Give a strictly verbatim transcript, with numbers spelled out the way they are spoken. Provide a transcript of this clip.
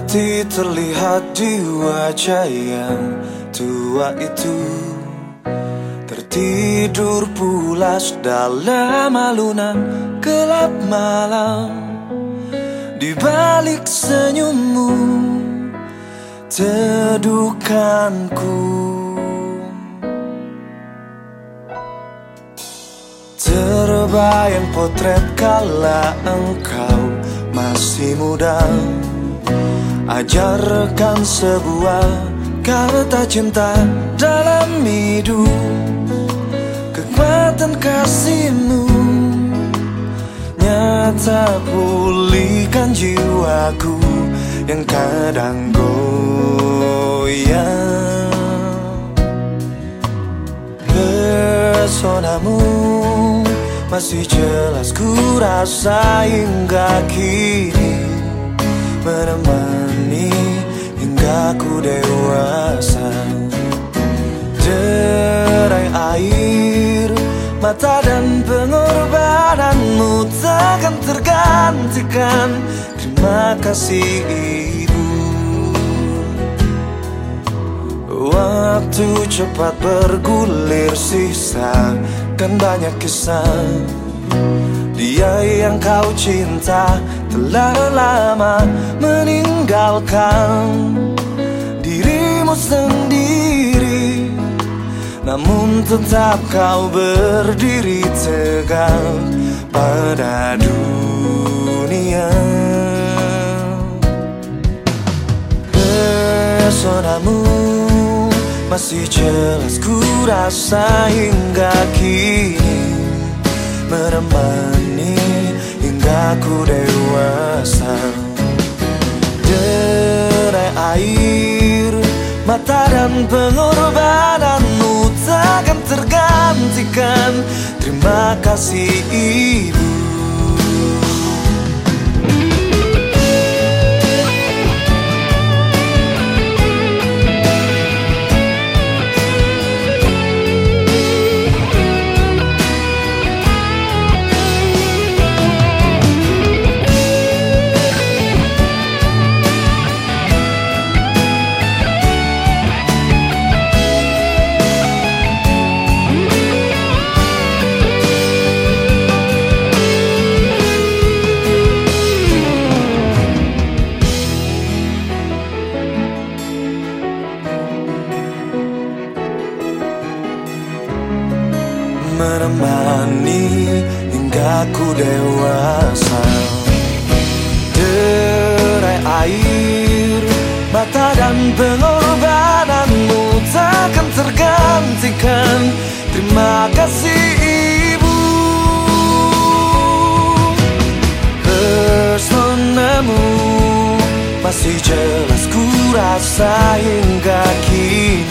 mati terlihat di wajah yang tua itu, tertidur pulas dalam alunan gelap malam. Di balik senyummu, teduhkanku. Terbayang potret kala engkau masih muda, ajarkan sebuah kata cinta dalam hidup. Kekuatan kasihmu nyata pulihkan jiwaku yang kadang goyang. Pesonamu masih jelas ku rasa hingga kini, menemani hingga ku dewasa. Derai air mata dan pengorbananmu takkan tergantikan. Terima kasih Ibu. Waktu cepat bergulir, sisakan banyak kisah. Dia yang kau cinta telah lama meninggalkan dirimu sendiri, namun tetap kau berdiri tegak pada dunia. Pesonamu masih jelas ku rasa hingga kini, menemani hingga ku dewasa. Derai air mata dan pengorbananmu takkan tergantikan. Terima kasih Ibu. Menemani hingga ku dewasa. Derai air mata dan pengorbananmu takkan tergantikan. Terima kasih Ibu. Personamu masih jelas ku rasa hingga kini,